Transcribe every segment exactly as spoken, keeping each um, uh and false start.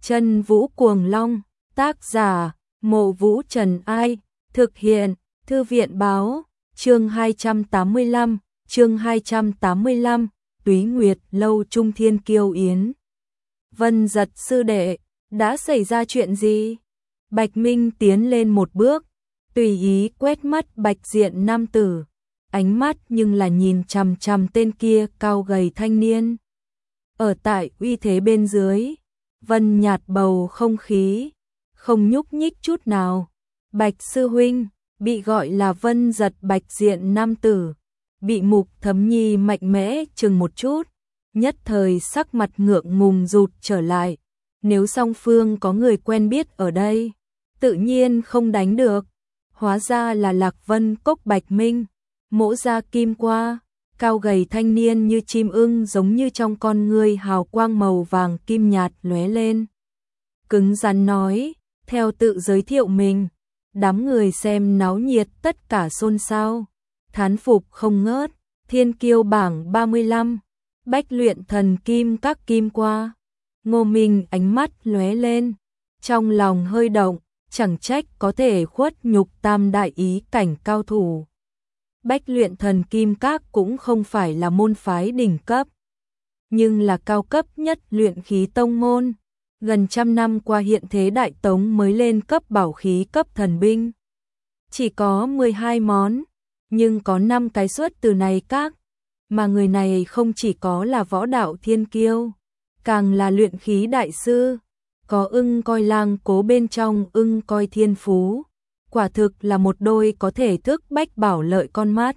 Chân Vũ Cuồng Long, tác giả, Mộ Vũ Trần Ai, thực hiện, Thư viện Báo, chương hai trăm tám mươi lăm, chương hai trăm tám mươi lăm, Túy Nguyệt Lâu Trung Thiên Kiêu Yến. Vân Giật sư đệ, đã xảy ra chuyện gì? Bạch Minh tiến lên một bước, tùy ý quét mắt Bạch Diện nam tử, ánh mắt nhưng là nhìn chằm chằm tên kia cao gầy thanh niên. Ở tại uy thế bên dưới, Vân nhạt bầu không khí, không nhúc nhích chút nào. Bạch sư huynh, bị gọi là Vân Giật Bạch Diện nam tử, bị Mục Thấm Nhi mạnh mẽ chừng một chút, nhất thời sắc mặt ngượng ngùng rụt trở lại. Nếu song phương có người quen biết ở đây, tự nhiên không đánh được. Hóa ra là Lạc Vân Cốc Bạch Minh, mỗ ra kim qua, cao gầy thanh niên như chim ưng, giống như trong con ngươi hào quang màu vàng kim nhạt lóe lên. Cứng rắn nói, theo tự giới thiệu mình, đám người xem náo nhiệt tất cả xôn xao, thán phục không ngớt. Thiên kiêu bảng ba mươi lăm, Bách Luyện Thần Kim các kim qua. Ngô Minh ánh mắt lóe lên, trong lòng hơi động, chẳng trách có thể khuất nhục tam đại ý cảnh cao thủ. Bách Luyện Thần Kim các cũng không phải là môn phái đỉnh cấp, nhưng là cao cấp nhất luyện khí tông môn. Gần trăm năm qua hiện thế Đại Tống mới lên cấp bảo khí cấp thần binh. Chỉ có mười hai món, nhưng có năm cái xuất từ này các. Mà người này không chỉ có là võ đạo thiên kiêu, càng là luyện khí đại sư, có ưng coi lang cố bên trong ưng coi thiên phú. Quả thực là một đôi có thể thức bách bảo lợi con mắt.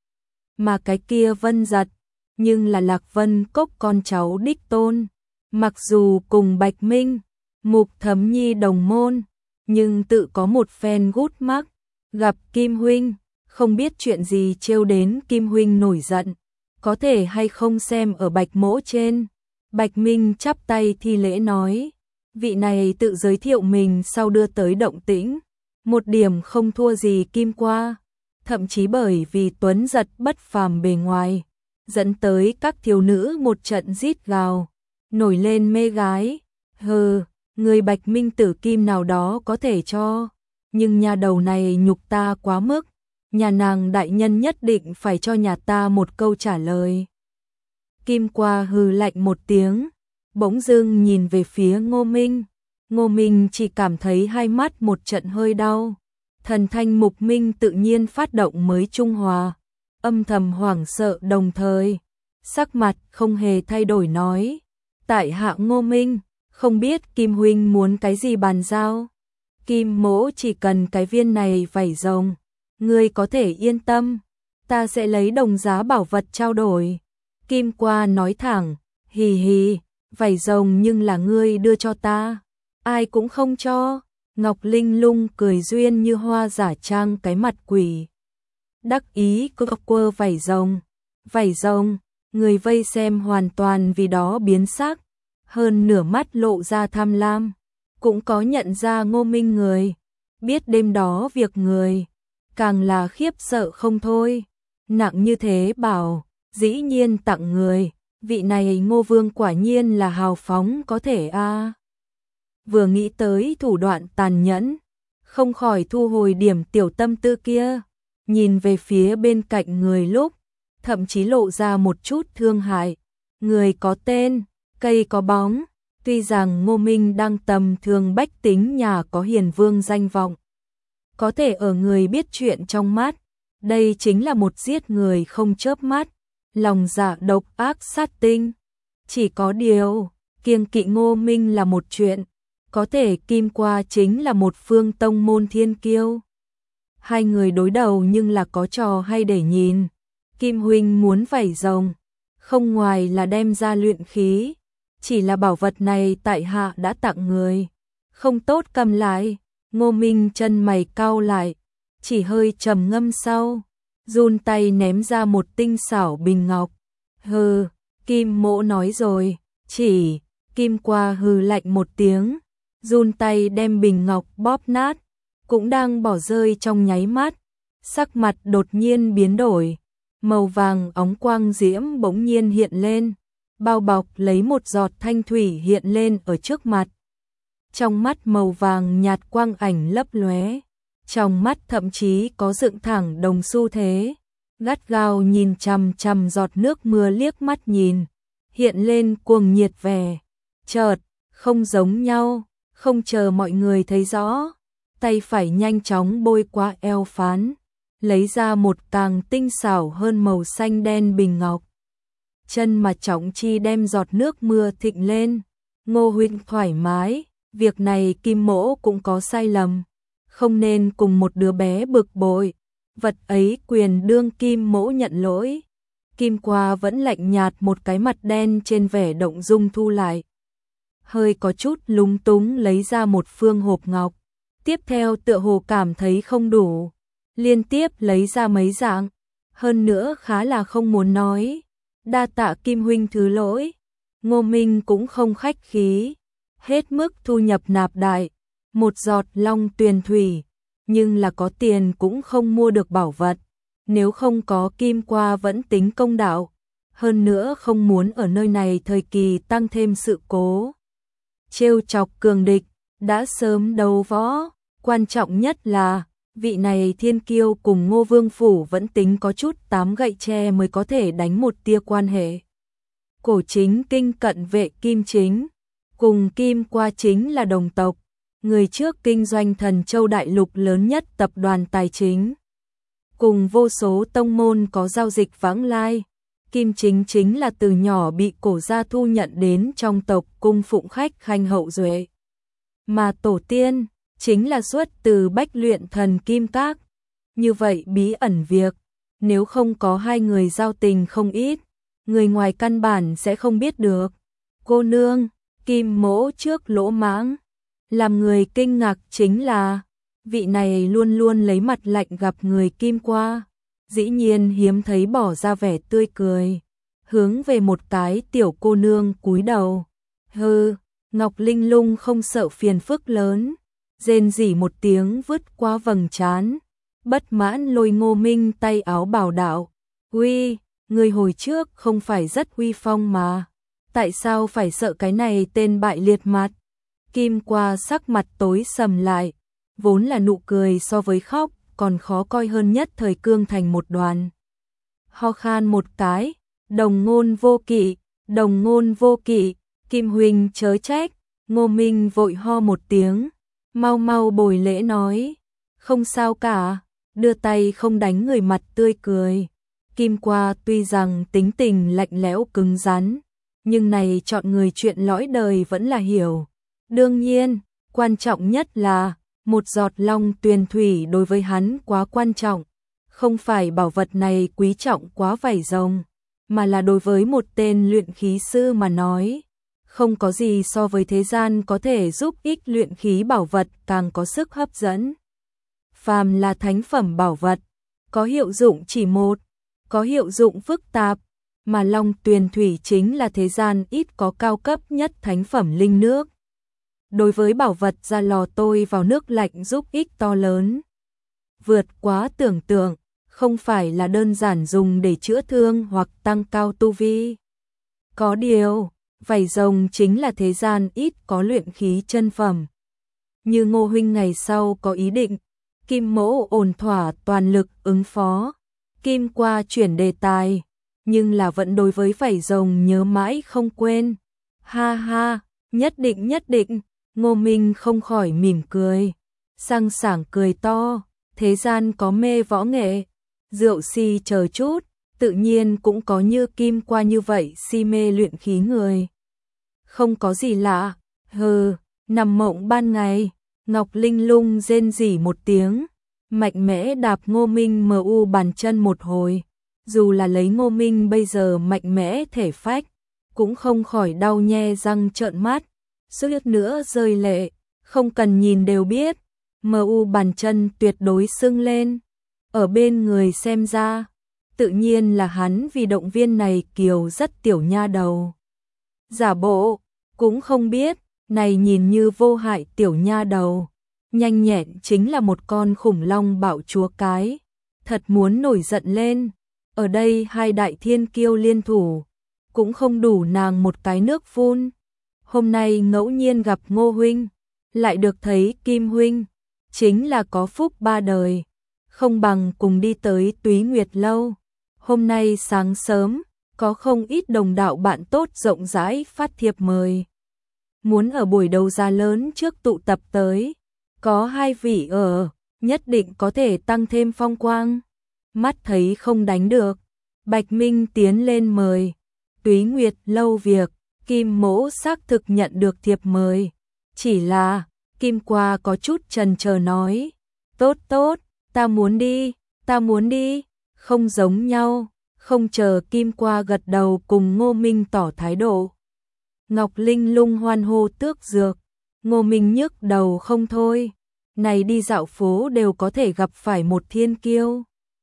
Mà cái kia Vân Giật, nhưng là Lạc Vân Cốc con cháu đích tôn. Mặc dù cùng Bạch Minh, Mục Thấm Nhi đồng môn, nhưng tự có một phen gút mắc. Gặp Kim huynh, không biết chuyện gì trêu đến Kim huynh nổi giận, có thể hay không xem ở Bạch mỗ trên. Bạch Minh chắp tay thi lễ nói, vị này tự giới thiệu mình sau đưa tới động tĩnh, một điểm không thua gì Kim qua, thậm chí bởi vì tuấn giật bất phàm bề ngoài, dẫn tới các thiếu nữ một trận rít gào, nổi lên mê gái. Hừ, người Bạch Minh tử kim nào đó có thể cho, nhưng nhà đầu này nhục ta quá mức, nhà nàng đại nhân nhất định phải cho nhà ta một câu trả lời. Kim qua hừ lạnh một tiếng, bỗng dưng nhìn về phía Ngô Minh. Ngô Minh chỉ cảm thấy hai mắt một trận hơi đau. Thần thanh mục minh tự nhiên phát động mới trung hòa, âm thầm hoảng sợ đồng thời, sắc mặt không hề thay đổi nói, tại hạ Ngô Minh, không biết Kim huynh muốn cái gì bàn giao. Kim mỗ chỉ cần cái viên này vảy rồng, ngươi có thể yên tâm, ta sẽ lấy đồng giá bảo vật trao đổi. Kim qua nói thẳng, hì hì, vảy rồng nhưng là ngươi đưa cho ta, ai cũng không cho. Ngọc Linh Lung cười duyên như hoa giả trang cái mặt quỷ, đắc ý cơ quơ vảy rồng. Vảy rồng, người vây xem hoàn toàn vì đó biến sắc, hơn nửa mắt lộ ra tham lam. Cũng có nhận ra Ngô Minh người, biết đêm đó việc người, càng là khiếp sợ không thôi. Nặng như thế bảo, dĩ nhiên tặng người, vị này Ngô Vương quả nhiên là hào phóng có thể a. À. Vừa nghĩ tới thủ đoạn tàn nhẫn, không khỏi thu hồi điểm tiểu tâm tư kia, nhìn về phía bên cạnh người lúc, thậm chí lộ ra một chút thương hại. Người có tên, cây có bóng, tuy rằng Ngô Minh đang tầm thường bách tính nhà có hiền vương danh vọng, có thể ở người biết chuyện trong mắt, đây chính là một giết người không chớp mắt, lòng dạ độc ác sát tinh. Chỉ có điều, kiêng kỵ Ngô Minh là một chuyện, có thể Kim qua chính là một phương tông môn thiên kiêu. Hai người đối đầu nhưng là có trò hay để nhìn. Kim huynh muốn vảy rồng, không ngoài là đem ra luyện khí, chỉ là bảo vật này tại hạ đã tặng người, không tốt cầm lại. Ngô Minh chân mày cau lại, chỉ hơi trầm ngâm sau, run tay ném ra một tinh xảo bình ngọc. Hừ, Kim mỗ nói rồi, chỉ. Kim qua hừ lạnh một tiếng, run tay đem bình ngọc bóp nát, cũng đang bỏ rơi trong nháy mắt, sắc mặt đột nhiên biến đổi, màu vàng óng quang diễm bỗng nhiên hiện lên, bao bọc lấy một giọt thanh thủy hiện lên ở trước mặt. trong mắt màu vàng nhạt quang ảnh lấp lóe, trong mắt thậm chí có dựng thẳng đồng xu thế, gắt gao nhìn chằm chằm giọt nước mưa liếc mắt nhìn, hiện lên cuồng nhiệt vẻ. Chợt, không giống nhau, không chờ mọi người thấy rõ, tay phải nhanh chóng bôi qua eo phán, lấy ra một càng tinh xảo hơn màu xanh đen bình ngọc. Chân mà Trọng Chi đem giọt nước mưa thịnh lên, Ngô huynh thoải mái, việc này Kim Mỗ cũng có sai lầm, không nên cùng một đứa bé bực bội, vật ấy quyền đương Kim Mỗ nhận lỗi. Kim Qua vẫn lạnh nhạt một cái mặt đen trên vẻ động dung thu lại. Hơi có chút lúng túng lấy ra một phương hộp ngọc, tiếp theo tựa hồ cảm thấy không đủ, liên tiếp lấy ra mấy dạng, hơn nữa khá là không muốn nói. Đa tạ Kim huynh thứ lỗi. Ngô Minh cũng không khách khí, hết mức thu nhập nạp đại, một giọt long tuyền thủy, nhưng là có tiền cũng không mua được bảo vật, nếu không có Kim Qua vẫn tính công đạo, hơn nữa không muốn ở nơi này thời kỳ tăng thêm sự cố. Trêu chọc cường địch, đã sớm đấu võ, quan trọng nhất là, vị này thiên kiêu cùng Ngô Vương Phủ vẫn tính có chút tám gậy tre mới có thể đánh một tia quan hệ. Cổ Chính Kinh cận vệ Kim Chính, cùng Kim Qua chính là đồng tộc, người trước kinh doanh Thần Châu Đại Lục lớn nhất tập đoàn tài chính. Cùng vô số tông môn có giao dịch vãng lai, Kim Chính chính là từ nhỏ bị cổ gia thu nhận đến trong tộc cung phụng khách khanh hậu duệ. Mà tổ tiên, chính là xuất từ Bách Luyện Thần Kim Các. Như vậy bí ẩn việc, nếu không có hai người giao tình không ít, người ngoài căn bản sẽ không biết được. Cô nương, Kim Mỗ trước lỗ mãng, làm người kinh ngạc chính là, vị này luôn luôn lấy mặt lạnh gặp người Kim Qua, dĩ nhiên hiếm thấy bỏ ra vẻ tươi cười, hướng về một cái tiểu cô nương cúi đầu. Hừ, Ngọc Linh Lung không sợ phiền phức lớn, rên rỉ một tiếng vứt qua vầng trán, bất mãn lôi Ngô Minh tay áo bảo đạo. Uy, người hồi trước không phải rất uy phong mà, tại sao phải sợ cái này tên bại liệt mặt? Kim Qua sắc mặt tối sầm lại, vốn là nụ cười so với khóc còn khó coi hơn nhất thời cương thành một đoàn. Ho khan một cái, đồng ngôn vô kỵ, đồng ngôn vô kỵ, Kim huynh chớ trách. Ngô Minh vội ho một tiếng, mau mau bồi lễ nói, không sao cả, đưa tay không đánh người mặt tươi cười. Kim Qua tuy rằng tính tình lạnh lẽo cứng rắn, nhưng này chọn người chuyện lõi đời vẫn là hiểu. Đương nhiên, quan trọng nhất là, một giọt long tuyền thủy đối với hắn quá quan trọng, không phải bảo vật này quý trọng quá vảy rồng, mà là đối với một tên luyện khí sư mà nói. Không có gì so với thế gian có thể giúp ích luyện khí bảo vật càng có sức hấp dẫn. Phàm là thánh phẩm bảo vật, có hiệu dụng chỉ một, có hiệu dụng phức tạp, mà long tuyền thủy chính là thế gian ít có cao cấp nhất thánh phẩm linh nước. Đối với bảo vật ra lò tôi vào nước lạnh giúp ích to lớn, vượt quá tưởng tượng, không phải là đơn giản dùng để chữa thương hoặc tăng cao tu vi. Có điều, vảy rồng chính là thế gian ít có luyện khí chân phẩm. Như Ngô huynh ngày sau có ý định, Kim Mỗ ổn thỏa toàn lực ứng phó. Kim Qua chuyển đề tài, nhưng là vẫn đối với vảy rồng nhớ mãi không quên. Ha ha, nhất định nhất định. Ngô Minh không khỏi mỉm cười, sang sảng cười to, thế gian có mê võ nghệ, rượu si chờ chút, tự nhiên cũng có như Kim Qua như vậy si mê luyện khí người. Không có gì lạ, hừ, nằm mộng ban ngày. Ngọc Linh Lung rên rỉ một tiếng, mạnh mẽ đạp Ngô Minh mờ u bàn chân một hồi, dù là lấy Ngô Minh bây giờ mạnh mẽ thể phách, cũng không khỏi đau nhe răng trợn mắt. Suýt nữa rơi lệ, không cần nhìn đều biết, mờ u bàn chân tuyệt đối sưng lên. Ở bên người xem ra, tự nhiên là hắn vì động viên này kiều rất tiểu nha đầu. Giả bộ, cũng không biết, này nhìn như vô hại tiểu nha đầu, nhanh nhẹn chính là một con khủng long bạo chúa cái, thật muốn nổi giận lên. Ở đây hai đại thiên kiêu liên thủ, cũng không đủ nàng một cái nước phun. Hôm nay ngẫu nhiên gặp Ngô huynh, lại được thấy Kim huynh, chính là có phúc ba đời, không bằng cùng đi tới Túy Nguyệt lâu. Hôm nay sáng sớm, có không ít đồng đạo bạn tốt rộng rãi phát thiệp mời. Muốn ở buổi đấu giá lớn trước tụ tập tới, có hai vị ở, nhất định có thể tăng thêm phong quang. Mắt thấy không đánh được, Bạch Minh tiến lên mời. Túy Nguyệt lâu việc, Kim mỗ xác thực nhận được thiệp mời. Chỉ là, Kim qua có chút chần chờ nói, tốt tốt, ta muốn đi, ta muốn đi, không giống nhau, không chờ Kim qua gật đầu cùng Ngô Minh tỏ thái độ. Ngọc Linh lung hoan hô tước dược, Ngô Minh nhức đầu không thôi, này đi dạo phố đều có thể gặp phải một thiên kiêu.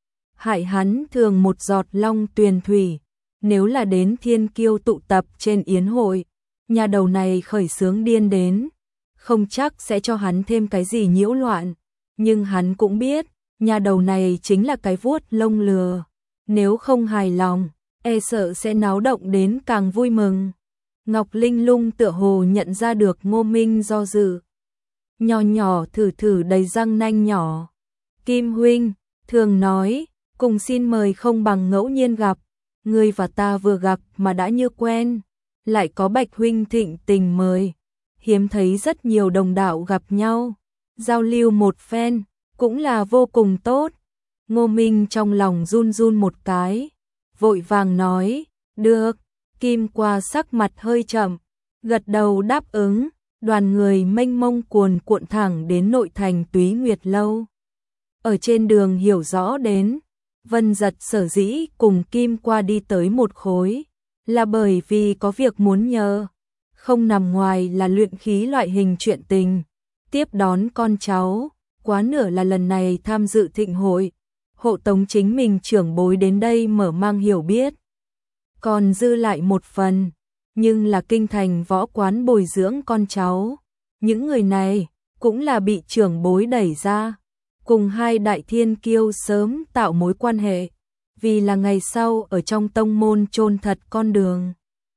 Hại hắn thường một giọt long tuyền thủy, nếu là đến thiên kiêu tụ tập trên yến hội, nhà đầu này khởi sướng điên đến, không chắc sẽ cho hắn thêm cái gì nhiễu loạn, nhưng hắn cũng biết, nhà đầu này chính là cái vuốt lông lừa, nếu không hài lòng, e sợ sẽ náo động đến càng vui mừng. Ngọc Linh lung tựa hồ nhận ra được Ngô Minh do dự, nhỏ nhỏ thử thử đầy răng nanh nhỏ. Kim huynh, thường nói, cùng xin mời không bằng ngẫu nhiên gặp, ngươi và ta vừa gặp mà đã như quen, lại có Bạch huynh thịnh tình mời, hiếm thấy rất nhiều đồng đạo gặp nhau, giao lưu một phen, cũng là vô cùng tốt. Ngô Minh trong lòng run run một cái, vội vàng nói, được. Kim qua sắc mặt hơi chậm, gật đầu đáp ứng, đoàn người mênh mông cuồn cuộn thẳng đến nội thành Túy Nguyệt lâu. Ở trên đường hiểu rõ đến, Vân Giật sở dĩ cùng Kim qua đi tới một khối, là bởi vì có việc muốn nhờ, không nằm ngoài là luyện khí loại hình chuyện tình, tiếp đón con cháu, quá nửa là lần này tham dự thịnh hội, hộ tống chính mình trưởng bối đến đây mở mang hiểu biết. Còn dư lại một phần, nhưng là kinh thành võ quán bồi dưỡng con cháu. Những người này cũng là bị trưởng bối đẩy ra, cùng hai đại thiên kiêu sớm tạo mối quan hệ, vì là ngày sau ở trong tông môn chôn thật con đường.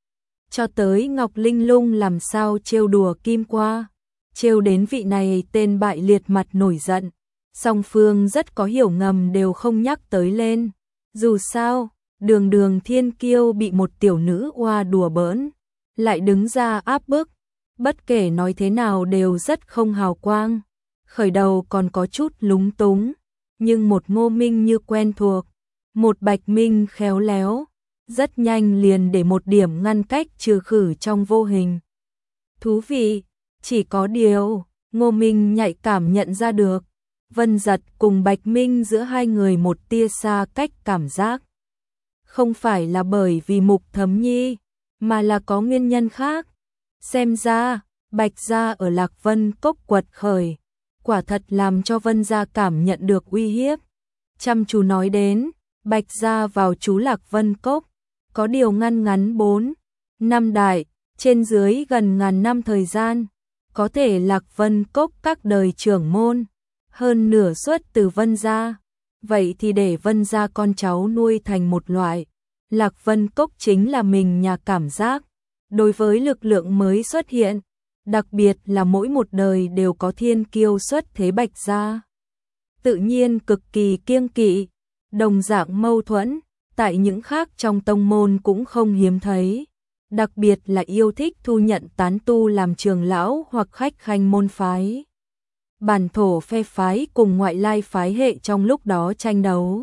Cho tới Ngọc Linh lung làm sao trêu đùa Kim qua, trêu đến vị này tên bại liệt mặt nổi giận, song phương rất có hiểu ngầm đều không nhắc tới lên. Dù sao, đường đường thiên kiêu bị một tiểu nữ oa đùa bỡn, lại đứng ra áp bức, bất kể nói thế nào đều rất không hào quang. Khởi đầu còn có chút lúng túng, nhưng một Ngô Minh như quen thuộc, một Bạch Minh khéo léo, rất nhanh liền để một điểm ngăn cách trừ khử trong vô hình. Thú vị, chỉ có điều, Ngô Minh nhạy cảm nhận ra được, Vân Giật cùng Bạch Minh giữa hai người một tia xa cách cảm giác. Không phải là bởi vì Mục Thấm Nhi, mà là có nguyên nhân khác. Xem ra, Bạch gia ở Lạc Vân Cốc quật khởi, quả thật làm cho Vân gia cảm nhận được uy hiếp. Chăm chú nói đến, Bạch gia vào trú Lạc Vân Cốc, có điều ngăn ngắn bốn năm đại, trên dưới gần ngàn năm thời gian, có thể Lạc Vân Cốc các đời trưởng môn, hơn nửa xuất từ Vân gia. Vậy thì để Vân gia con cháu nuôi thành một loại, Lạc Vân Cốc chính là mình nhà cảm giác. Đối với lực lượng mới xuất hiện, đặc biệt là mỗi một đời đều có thiên kiêu xuất thế Bạch gia, tự nhiên cực kỳ kiêng kỵ, đồng dạng mâu thuẫn, tại những khác trong tông môn cũng không hiếm thấy, đặc biệt là yêu thích thu nhận tán tu làm trường lão hoặc khách khanh môn phái. Bản thổ phe phái cùng ngoại lai phái hệ trong lúc đó tranh đấu.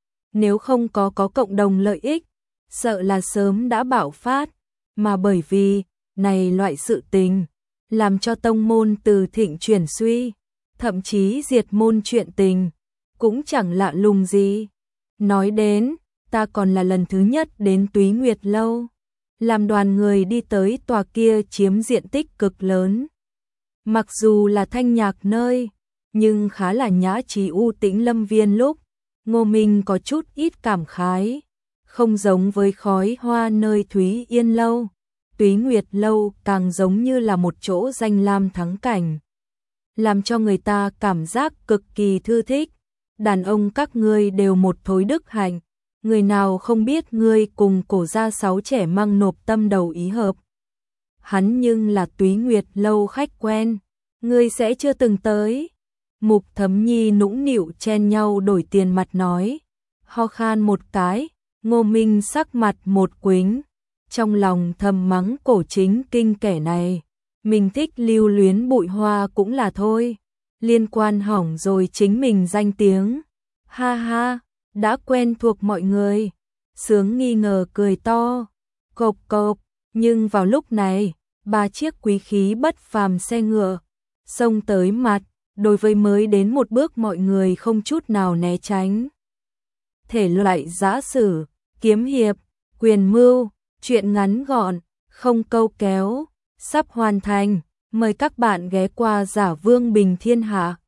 Nếu không có có cộng đồng lợi ích, sợ là sớm đã bạo phát, mà bởi vì, này loại sự tình, làm cho tông môn từ thịnh chuyển suy, thậm chí diệt môn chuyện tình, cũng chẳng lạ lùng gì. Nói đến, ta còn là lần thứ nhất đến Túy Nguyệt lâu, làm đoàn người đi tới tòa kia chiếm diện tích cực lớn. Mặc dù là thanh nhạc nơi, nhưng khá là nhã trí u tĩnh lâm viên lúc, Ngô Minh có chút ít cảm khái, không giống với khói hoa nơi Thúy Yên lâu, Túy Nguyệt lâu càng giống như là một chỗ danh lam thắng cảnh, làm cho người ta cảm giác cực kỳ thư thích. Đàn ông các ngươi đều một thối đức hạnh, người nào không biết ngươi cùng cổ gia sáu trẻ măng nộp tâm đầu ý hợp. Hắn nhưng là Túy Nguyệt lâu khách quen, Ngươi sẽ chưa từng tới. Mục Thấm Nhi nũng nịu chen nhau đổi tiền mặt nói. Ho khan một cái, Ngô Minh sắc mặt một quính. Trong lòng thầm mắng Cổ Chính Kinh kẻ này. Mình thích lưu luyến bụi hoa cũng là thôi. Liên quan hỏng rồi chính mình danh tiếng. Ha ha, đã quen thuộc mọi người. Sướng nghi ngờ cười to. Cộp cộp, nhưng vào lúc này, ba chiếc quý khí bất phàm xe ngựa xông tới mặt, đối với mới đến một bước mọi người không chút nào né tránh. Thể loại giã sử, kiếm hiệp, quyền mưu, truyện ngắn gọn, không câu kéo, sắp hoàn thành, mời các bạn ghé qua Giả Vương Bình Thiên Hạ.